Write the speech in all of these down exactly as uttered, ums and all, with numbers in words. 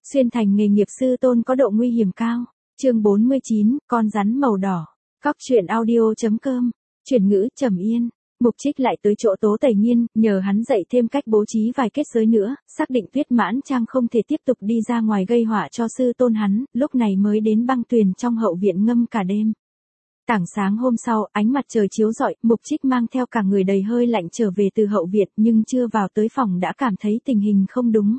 Xuyên thành nghề nghiệp sư tôn có độ nguy hiểm cao. Chương bốn mươi chín, con rắn màu đỏ. Cóc truyện audio chấm com. Chuyển ngữ Trầm Yên. Mục Trích lại tới chỗ Tố Tẩy Nhiên, nhờ hắn dạy thêm cách bố trí vài kết giới nữa, xác định Tuyết Mãn Trang không thể tiếp tục đi ra ngoài gây họa cho sư tôn hắn, lúc này mới đến băng tuyền trong hậu viện ngâm cả đêm. Tảng sáng hôm sau, ánh mặt trời chiếu rọi, Mục Trích mang theo cả người đầy hơi lạnh trở về từ hậu viện, nhưng chưa vào tới phòng đã cảm thấy tình hình không đúng.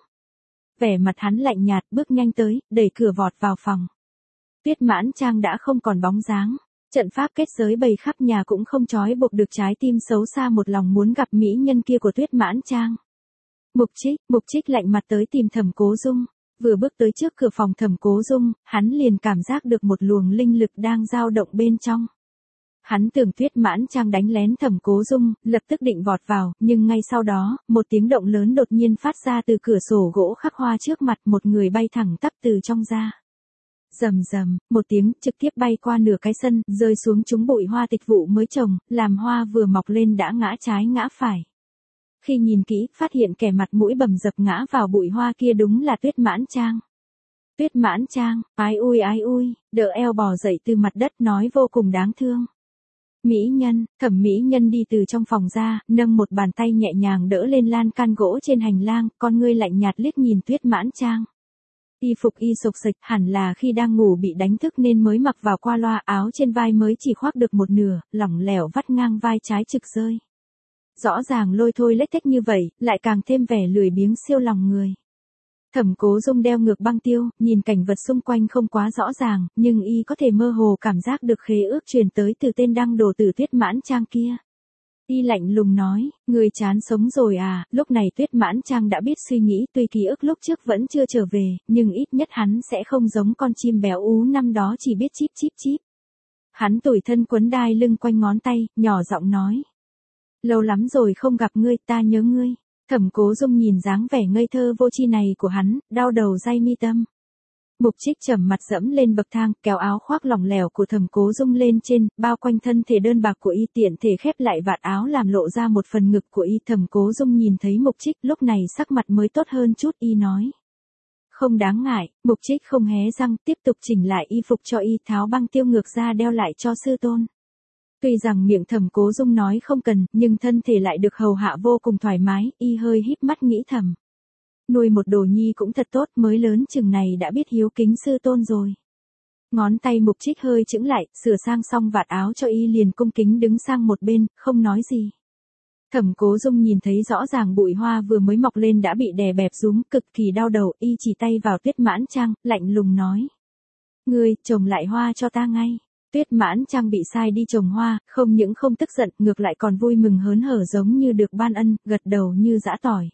Vẻ mặt hắn lạnh nhạt, bước nhanh tới, đẩy cửa vọt vào phòng. Tuyết Mãn Trang đã không còn bóng dáng. Trận pháp kết giới bày khắp nhà cũng không trói buộc được trái tim xấu xa một lòng muốn gặp mỹ nhân kia của Tuyết Mãn Trang. Mục Trích, Mục Trích lạnh mặt tới tìm Thẩm Cố Dung. Vừa bước tới trước cửa phòng Thẩm Cố Dung, hắn liền cảm giác được một luồng linh lực đang dao động bên trong. Hắn tưởng Tuyết Mãn Trang đánh lén Thẩm Cố Dung, lập tức định vọt vào, nhưng ngay sau đó, một tiếng động lớn đột nhiên phát ra từ cửa sổ gỗ khắc hoa trước mặt, một người bay thẳng tắp từ trong ra. Rầm rầm, một tiếng trực tiếp bay qua nửa cái sân, rơi xuống trúng bụi hoa tịch vụ mới trồng, làm hoa vừa mọc lên đã ngã trái ngã phải. Khi nhìn kỹ, phát hiện kẻ mặt mũi bầm dập ngã vào bụi hoa kia đúng là Tuyết Mãn Trang. Tuyết Mãn Trang, ái ui ái ui, đỡ eo bò dậy từ mặt đất nói vô cùng đáng thương. Mỹ nhân, Thẩm Mỹ Nhân đi từ trong phòng ra, nâng một bàn tay nhẹ nhàng đỡ lên lan can gỗ trên hành lang, con ngươi lạnh nhạt liếc nhìn Tuyết Mãn Trang. Y phục y sộc sạch, hẳn là khi đang ngủ bị đánh thức nên mới mặc vào qua loa, áo trên vai mới chỉ khoác được một nửa, lỏng lẻo vắt ngang vai trái trực rơi. Rõ ràng lôi thôi lếch thếch như vậy, lại càng thêm vẻ lười biếng siêu lòng người. Thẩm Cố Dung đeo ngược băng tiêu, nhìn cảnh vật xung quanh không quá rõ ràng, nhưng y có thể mơ hồ cảm giác được khế ước truyền tới từ tên đăng đồ tử Tuyết Mãn Trang kia. Y lạnh lùng nói, người chán sống rồi à, lúc này Tuyết Mãn Trang đã biết suy nghĩ, tuy ký ức lúc trước vẫn chưa trở về, nhưng ít nhất hắn sẽ không giống con chim béo ú năm đó chỉ biết chíp chíp chíp. Hắn tủi thân quấn đai lưng quanh ngón tay, nhỏ giọng nói. Lâu lắm rồi không gặp ngươi, ta nhớ ngươi. Thẩm Cố Dung nhìn dáng vẻ ngây thơ vô tri này của hắn, đau đầu day mi tâm. Mục Trích trầm mặt dẫm lên bậc thang, kéo áo khoác lỏng lẻo của Thẩm Cố Dung lên trên, bao quanh thân thể đơn bạc của y, tiện thể khép lại vạt áo làm lộ ra một phần ngực của y. Thẩm Cố Dung nhìn thấy Mục Trích, lúc này sắc mặt mới tốt hơn chút, y nói. Không đáng ngại. Mục Trích không hé răng, tiếp tục chỉnh lại y phục cho y, tháo băng tiêu ngược ra đeo lại cho sư tôn. Tuy rằng miệng Thẩm Cố Dung nói không cần, nhưng thân thể lại được hầu hạ vô cùng thoải mái, y hơi híp mắt nghĩ thầm. Nuôi một đồ nhi cũng thật tốt, mới lớn chừng này đã biết hiếu kính sư tôn rồi. Ngón tay Mục Trích hơi chững lại, sửa sang xong vạt áo cho y liền cung kính đứng sang một bên, không nói gì. Thẩm Cố Dung nhìn thấy rõ ràng bụi hoa vừa mới mọc lên đã bị đè bẹp rúm, cực kỳ đau đầu, y chỉ tay vào Tuyết Mãn Trang, lạnh lùng nói. Ngươi, trồng lại hoa cho ta ngay. Tuyết Mãn Trang bị sai đi trồng hoa, không những không tức giận, ngược lại còn vui mừng hớn hở giống như được ban ân, gật đầu như giã tỏi.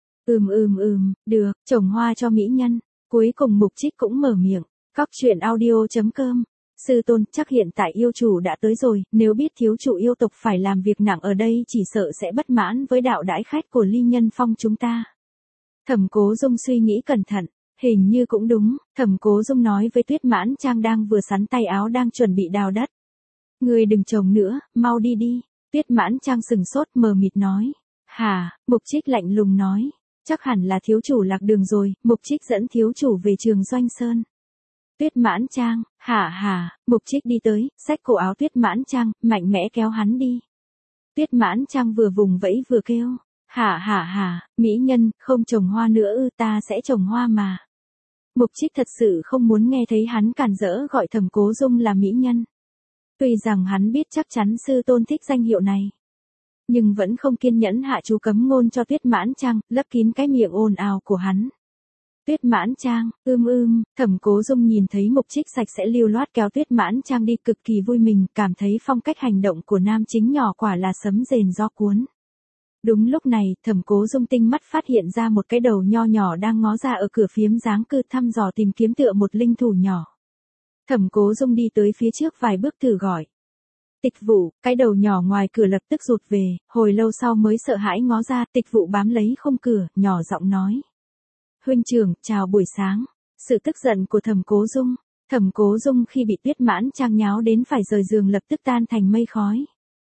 Ừm ừm ừm, được, trồng hoa cho mỹ nhân. Cuối cùng Mục Trích cũng mở miệng. Cóc truyện audio chấm com. Sư tôn, chắc hiện tại yêu chủ đã tới rồi, nếu biết thiếu chủ yêu tộc phải làm việc nặng ở đây chỉ sợ sẽ bất mãn với đạo đãi khách của Ly Nhân Phong chúng ta. Thẩm Cố Dung suy nghĩ cẩn thận. Hình như cũng đúng, Thẩm Cố Dung nói với Tuyết Mãn Trang đang vừa sắn tay áo đang chuẩn bị đào đất. Ngươi đừng trồng nữa, mau đi đi. Tuyết Mãn Trang sừng sốt mờ mịt nói. Hả, Mục Trích lạnh lùng nói. Chắc hẳn là thiếu chủ lạc đường rồi, Mục Trích dẫn thiếu chủ về Trường Doanh Sơn. Tuyết Mãn Trang, hả hả, Mục Trích đi tới, xách cổ áo Tuyết Mãn Trang, mạnh mẽ kéo hắn đi. Tuyết Mãn Trang vừa vùng vẫy vừa kêu. Hả hả hả, mỹ nhân, không trồng hoa nữa ư, ta sẽ trồng hoa mà. Mục Trích thật sự không muốn nghe thấy hắn cản rỡ gọi Thẩm Cố Dung là mỹ nhân. Tuy rằng hắn biết chắc chắn sư tôn thích danh hiệu này, nhưng vẫn không kiên nhẫn hạ chú cấm ngôn cho Tuyết Mãn Trang, lấp kín cái miệng ồn ào của hắn. Tuyết Mãn Trang, ưm ưm, Thẩm Cố Dung nhìn thấy Mục Trích sạch sẽ lưu loát kéo Tuyết Mãn Trang đi cực kỳ vui mình, cảm thấy phong cách hành động của nam chính nhỏ quả là sấm rền gió cuốn. Đúng lúc này, Thẩm Cố Dung tinh mắt phát hiện ra một cái đầu nho nhỏ đang ngó ra ở cửa phiếm giáng cư thăm dò tìm kiếm tựa một linh thủ nhỏ. Thẩm Cố Dung đi tới phía trước vài bước thử gọi. Tịch Vụ, cái đầu nhỏ ngoài cửa lập tức rụt về, hồi lâu sau mới sợ hãi ngó ra, Tịch Vụ bám lấy không cửa, nhỏ giọng nói. Huynh trưởng, chào buổi sáng. Sự tức giận của Thẩm Cố Dung. Thẩm Cố Dung khi bị Tuyết Mãn Trang nháo đến phải rời giường lập tức tan thành mây khói.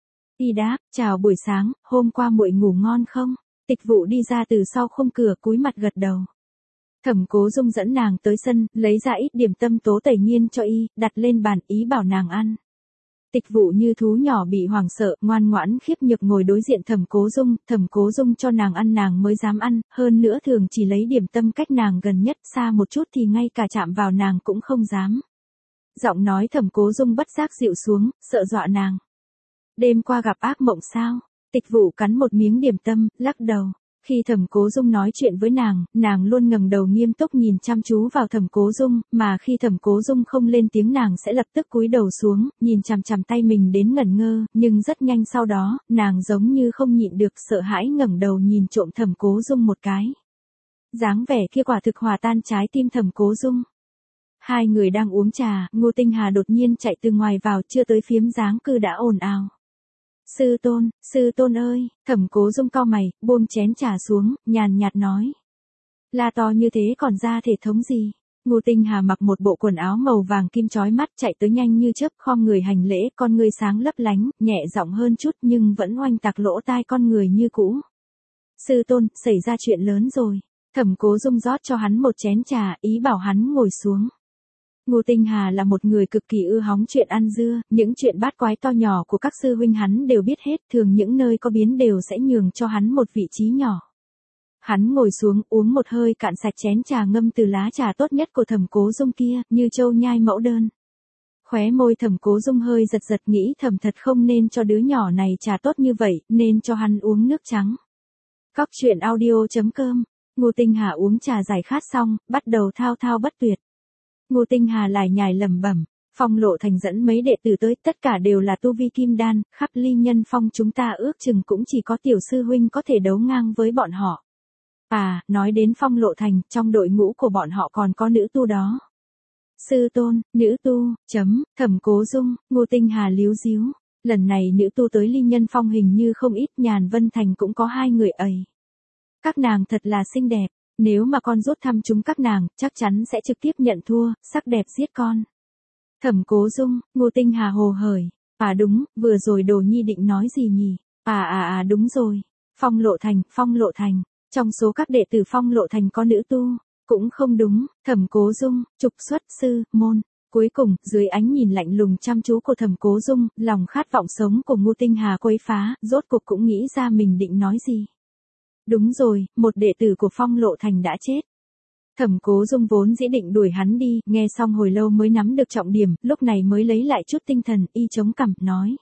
Y đáp, chào buổi sáng, hôm qua muội ngủ ngon không? Tịch Vụ đi ra từ sau khung cửa cúi mặt gật đầu. Thẩm Cố Dung dẫn nàng tới sân, lấy ra ít điểm tâm Tố Tẩy Nhiên cho y, đặt lên bàn ý bảo nàng ăn. Tịch Vụ như thú nhỏ bị hoảng sợ, ngoan ngoãn khiếp nhược ngồi đối diện Thẩm Cố Dung, Thẩm Cố Dung cho nàng ăn nàng mới dám ăn, hơn nữa thường chỉ lấy điểm tâm cách nàng gần nhất, xa một chút thì ngay cả chạm vào nàng cũng không dám. Giọng nói Thẩm Cố Dung bất giác dịu xuống, sợ dọa nàng. Đêm qua gặp ác mộng sao? Tịch Vụ cắn một miếng điểm tâm, lắc đầu. Khi Thẩm Cố Dung nói chuyện với nàng, nàng luôn ngẩng đầu nghiêm túc nhìn chăm chú vào Thẩm Cố Dung, mà khi Thẩm Cố Dung không lên tiếng nàng sẽ lập tức cúi đầu xuống, nhìn chằm chằm tay mình đến ngẩn ngơ, nhưng rất nhanh sau đó, nàng giống như không nhịn được sợ hãi ngẩng đầu nhìn trộm Thẩm Cố Dung một cái. Dáng vẻ kia quả thực hòa tan trái tim Thẩm Cố Dung. Hai người đang uống trà, Ngô Tinh Hà đột nhiên chạy từ ngoài vào, chưa tới phiếm dáng cư đã ồn ào. Sư tôn, sư tôn ơi, Thẩm Cố Dung cau mày, buông chén trà xuống, nhàn nhạt nói. La to như thế còn ra thể thống gì? Ngô Tinh Hà mặc một bộ quần áo màu vàng kim chói mắt chạy tới nhanh như chớp, khom người hành lễ, con người sáng lấp lánh, nhẹ giọng hơn chút nhưng vẫn oanh tạc lỗ tai con người như cũ. Sư tôn, xảy ra chuyện lớn rồi. Thẩm Cố Dung rót cho hắn một chén trà, ý bảo hắn ngồi xuống. Ngô Tinh Hà là một người cực kỳ ưa hóng chuyện ăn dưa, những chuyện bát quái to nhỏ của các sư huynh hắn đều biết hết, thường những nơi có biến đều sẽ nhường cho hắn một vị trí nhỏ. Hắn ngồi xuống uống một hơi cạn sạch chén trà ngâm từ lá trà tốt nhất của Thẩm Cố Dung kia, như châu nhai mẫu đơn. Khóe môi Thẩm Cố Dung hơi giật giật nghĩ thầm thật không nên cho đứa nhỏ này trà tốt như vậy, nên cho hắn uống nước trắng. Cóc truyện audio chấm com. Ngô Tinh Hà uống trà giải khát xong, bắt đầu thao thao bất tuyệt. Ngô Tinh Hà lải nhải lẩm bẩm, Phong Lộ Thành dẫn mấy đệ tử tới, tất cả đều là tu vi kim đan, khắp Ly Nhân Phong chúng ta ước chừng cũng chỉ có tiểu sư huynh có thể đấu ngang với bọn họ. À, nói đến Phong Lộ Thành, trong đội ngũ của bọn họ còn có nữ tu đó. Sư tôn, nữ tu, chấm, Thẩm Cố Dung, Ngô Tinh Hà líu díu. Lần này nữ tu tới Ly Nhân Phong hình như không ít, Nhàn Vân Thành cũng có hai người ấy. Các nàng thật là xinh đẹp. Nếu mà con rút thăm chúng các nàng, chắc chắn sẽ trực tiếp nhận thua, sắc đẹp giết con. Thẩm Cố Dung, Ngô Tinh Hà hồ hởi. À đúng, vừa rồi Đồ Nhi định nói gì nhỉ? À à à đúng rồi. Phong Lộ Thành, Phong Lộ Thành. Trong số các đệ tử Phong Lộ Thành có nữ tu. Cũng không đúng, Thẩm Cố Dung, trục xuất sư, môn. Cuối cùng, dưới ánh nhìn lạnh lùng chăm chú của Thẩm Cố Dung, lòng khát vọng sống của Ngô Tinh Hà quấy phá, rốt cuộc cũng nghĩ ra mình định nói gì. Đúng rồi, một đệ tử của Phong Lộ Thành đã chết. Thẩm Cố Dung vốn dĩ định đuổi hắn đi, nghe xong hồi lâu mới nắm được trọng điểm, lúc này mới lấy lại chút tinh thần, y chống cằm, nói.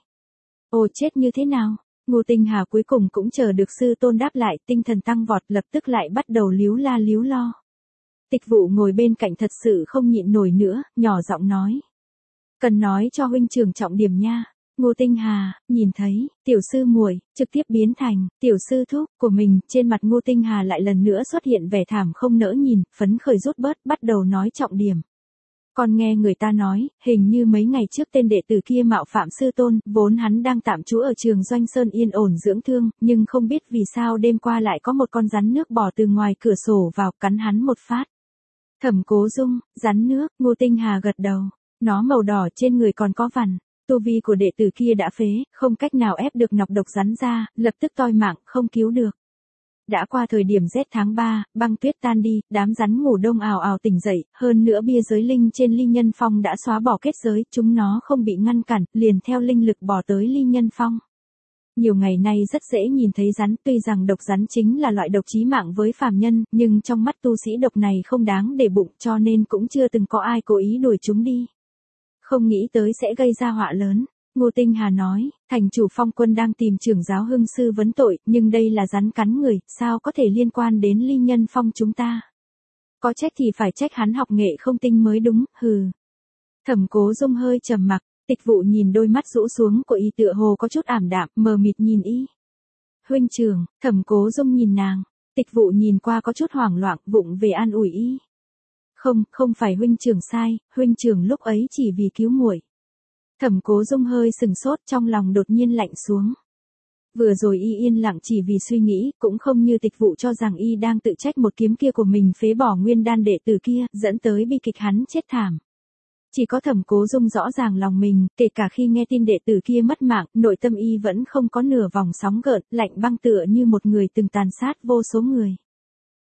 Ồ chết như thế nào? Ngô Tinh Hà cuối cùng cũng chờ được sư tôn đáp lại, tinh thần tăng vọt, lập tức lại bắt đầu líu la líu lo. Tịch Vụ ngồi bên cạnh thật sự không nhịn nổi nữa, nhỏ giọng nói. Cần nói cho huynh trưởng trọng điểm nha. Ngô Tinh Hà, nhìn thấy, tiểu sư muội, trực tiếp biến thành, tiểu sư thúc của mình, trên mặt Ngô Tinh Hà lại lần nữa xuất hiện vẻ thảm không nỡ nhìn, phấn khởi rút bớt, bắt đầu nói trọng điểm. Còn nghe người ta nói, hình như mấy ngày trước tên đệ tử kia mạo phạm sư tôn, vốn hắn đang tạm trú ở trường Doanh Sơn yên ổn dưỡng thương, nhưng không biết vì sao đêm qua lại có một con rắn nước bò từ ngoài cửa sổ vào, cắn hắn một phát. Thẩm Cố Dung, rắn nước, Ngô Tinh Hà gật đầu, nó màu đỏ trên người còn có vằn. Tu vi của đệ tử kia đã phế, không cách nào ép được nọc độc rắn ra, lập tức toi mạng, không cứu được. Đã qua thời điểm rét tháng ba, băng tuyết tan đi, đám rắn ngủ đông ào ào tỉnh dậy, hơn nữa bia giới linh trên Ly Nhân Phong đã xóa bỏ kết giới, chúng nó không bị ngăn cản, liền theo linh lực bỏ tới Ly Nhân Phong. Nhiều ngày nay rất dễ nhìn thấy rắn, tuy rằng độc rắn chính là loại độc chí mạng với phàm nhân, nhưng trong mắt tu sĩ độc này không đáng để bụng, cho nên cũng chưa từng có ai cố ý đuổi chúng đi. Không nghĩ tới sẽ gây ra họa lớn. Ngô Tinh Hà nói, thành chủ Phong Quân đang tìm trưởng giáo hưng sư vấn tội, nhưng đây là rắn cắn người, sao có thể liên quan đến Ly Nhân Phong chúng ta. Có trách thì phải trách hắn học nghệ không tinh mới đúng, hừ. Thẩm Cố Dung hơi trầm mặc, Tịch Vụ nhìn đôi mắt rũ xuống của y tựa hồ có chút ảm đạm, mờ mịt nhìn y. Huynh trưởng, Thẩm Cố Dung nhìn nàng, Tịch Vụ nhìn qua có chút hoảng loạn, vụng về an ủi y. Không, không phải huynh trưởng sai, huynh trưởng lúc ấy chỉ vì cứu muội. Thẩm Cố Dung hơi sừng sốt, trong lòng đột nhiên lạnh xuống. Vừa rồi y yên lặng chỉ vì suy nghĩ, cũng không như Tịch Vụ cho rằng y đang tự trách một kiếm kia của mình phế bỏ nguyên đan đệ tử kia, dẫn tới bi kịch hắn chết thảm. Chỉ có Thẩm Cố Dung rõ ràng lòng mình, kể cả khi nghe tin đệ tử kia mất mạng, nội tâm y vẫn không có nửa vòng sóng gợn, lạnh băng tựa như một người từng tàn sát vô số người.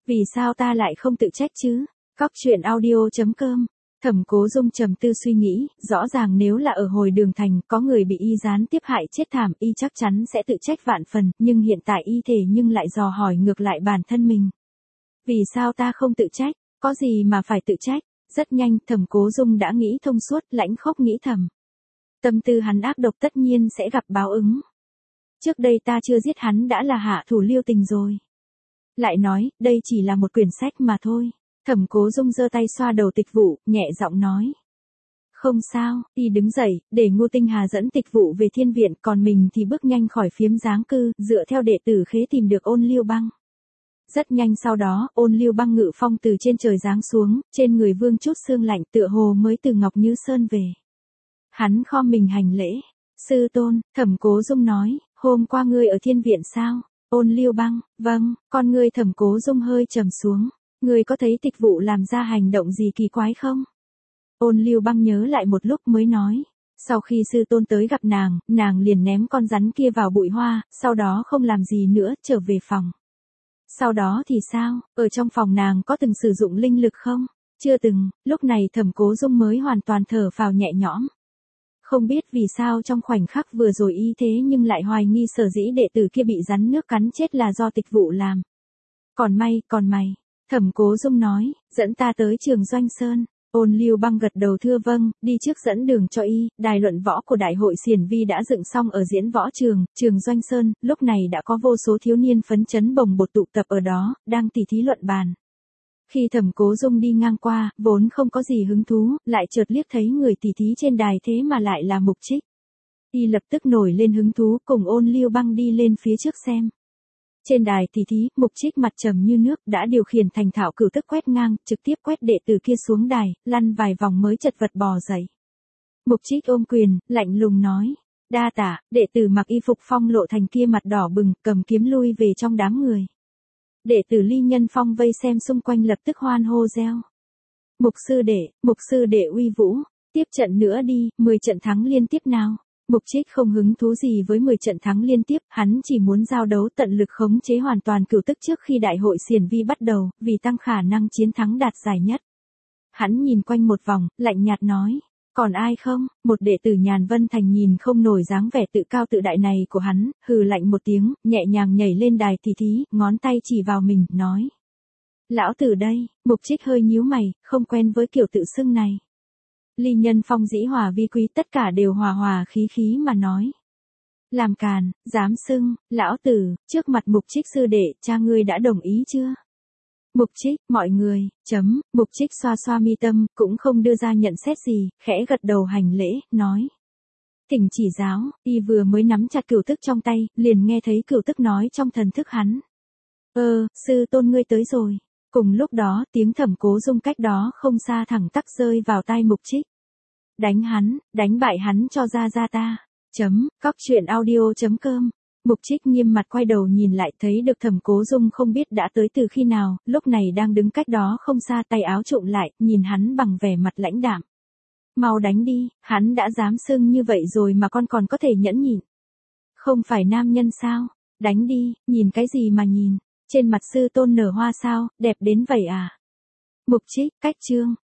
Vì sao ta lại không tự trách chứ? Cóc truyện audio chấm com. Thẩm Cố Dung trầm tư suy nghĩ, rõ ràng nếu là ở hồi Đường Thành có người bị y gián tiếp hại chết thảm, y chắc chắn sẽ tự trách vạn phần, nhưng hiện tại y thể nhưng lại dò hỏi ngược lại bản thân mình. Vì sao ta không tự trách, có gì mà phải tự trách? Rất nhanh, Thẩm Cố Dung đã nghĩ thông suốt, lãnh khốc nghĩ thầm. Tâm tư hắn ác độc tất nhiên sẽ gặp báo ứng. Trước đây ta chưa giết hắn đã là hạ thủ lưu tình rồi. Lại nói, đây chỉ là một quyển sách mà thôi. Thẩm Cố Dung giơ tay xoa đầu Tịch Vụ, nhẹ giọng nói. Không sao, y đứng dậy, để Ngô Tinh Hà dẫn Tịch Vụ về thiên viện, còn mình thì bước nhanh khỏi phiếm giáng cư, dựa theo đệ tử khế tìm được Ôn Liêu Băng. Rất nhanh sau đó, Ôn Liêu Băng ngự phong từ trên trời giáng xuống, trên người vương chút sương lạnh tựa hồ mới từ Ngọc Như Sơn về. Hắn khom mình hành lễ. Sư tôn, Thẩm Cố Dung nói, hôm qua ngươi ở thiên viện sao? Ôn Liêu Băng, vâng, con ngươi Thẩm Cố Dung hơi trầm xuống. Ngươi có thấy Tịch Vụ làm ra hành động gì kỳ quái không? Ôn Liêu Băng nhớ lại một lúc mới nói. Sau khi sư tôn tới gặp nàng, nàng liền ném con rắn kia vào bụi hoa, sau đó không làm gì nữa, trở về phòng. Sau đó thì sao, ở trong phòng nàng có từng sử dụng linh lực không? Chưa từng, lúc này Thẩm Cố Dung mới hoàn toàn thở phào nhẹ nhõm. Không biết vì sao trong khoảnh khắc vừa rồi y thế nhưng lại hoài nghi sở dĩ đệ tử kia bị rắn nước cắn chết là do Tịch Vụ làm. Còn may, còn mày. Thẩm Cố Dung nói, dẫn ta tới Trường Doanh Sơn. Ôn Liêu Băng gật đầu thưa vâng, đi trước dẫn đường cho y. Đài luận võ của Đại hội Xiển Vi đã dựng xong ở diễn võ trường, Trường Doanh Sơn, lúc này đã có vô số thiếu niên phấn chấn bồng bột tụ tập ở đó, đang tỉ thí luận bàn. Khi Thẩm Cố Dung đi ngang qua, vốn không có gì hứng thú, lại chợt liếc thấy người tỉ thí trên đài thế mà lại là Mục Trích. Y lập tức nổi lên hứng thú, cùng Ôn Liêu Băng đi lên phía trước xem. Trên đài tỉ thí, Mục Trích mặt trầm như nước đã điều khiển thành thạo cửu tức quét ngang, trực tiếp quét đệ tử kia xuống đài, lăn vài vòng mới chật vật bò dậy. Mục Trích ôm quyền, lạnh lùng nói, đa tạ, đệ tử mặc y phục Phong Lộ Thành kia mặt đỏ bừng, cầm kiếm lui về trong đám người. Đệ tử Ly Nhân Phong vây xem xung quanh lập tức hoan hô reo. Mục sư đệ, mục sư đệ uy vũ, tiếp trận nữa đi, mười trận thắng liên tiếp nào. Mục Trích không hứng thú gì với mười trận thắng liên tiếp, hắn chỉ muốn giao đấu tận lực khống chế hoàn toàn cửu tức trước khi Đại hội Xiển Vi bắt đầu, vì tăng khả năng chiến thắng đạt giải nhất. Hắn nhìn quanh một vòng, lạnh nhạt nói, còn ai không? Một đệ tử Nhàn Vân Thành nhìn không nổi dáng vẻ tự cao tự đại này của hắn, hừ lạnh một tiếng, nhẹ nhàng nhảy lên đài tỉ thí, ngón tay chỉ vào mình, nói. Lão tử đây. Mục Trích hơi nhíu mày, không quen với kiểu tự xưng này. Ly Nhân Phong dĩ hòa vi quý, tất cả đều hòa hòa khí khí mà nói. Làm càn, dám xưng, lão tử, trước mặt Mục Trích sư đệ, cha ngươi đã đồng ý chưa? Mục Trích, mọi người, chấm, Mục Trích xoa xoa mi tâm, cũng không đưa ra nhận xét gì, khẽ gật đầu hành lễ, nói. Thỉnh chỉ giáo, y vừa mới nắm chặt cửu tức trong tay, liền nghe thấy cửu tức nói trong thần thức hắn. Ơ, sư tôn ngươi tới rồi. Cùng lúc đó, tiếng Thẩm Cố Dung cách đó không xa thẳng tắc rơi vào tai Mục Trích. Đánh hắn, đánh bại hắn cho ra ra ta. Chấm, cóc truyện audio chấm com. Mục Trích nghiêm mặt quay đầu nhìn lại thấy được Thẩm Cố Dung không biết đã tới từ khi nào, lúc này đang đứng cách đó không xa tay áo trụm lại, nhìn hắn bằng vẻ mặt lãnh đạm. Mau đánh đi, hắn đã dám xưng như vậy rồi mà con còn có thể nhẫn nhịn. Không phải nam nhân sao? Đánh đi, nhìn cái gì mà nhìn? Trên mặt sư tôn nở hoa sao, đẹp đến vậy à? Mục Trích, cách chương.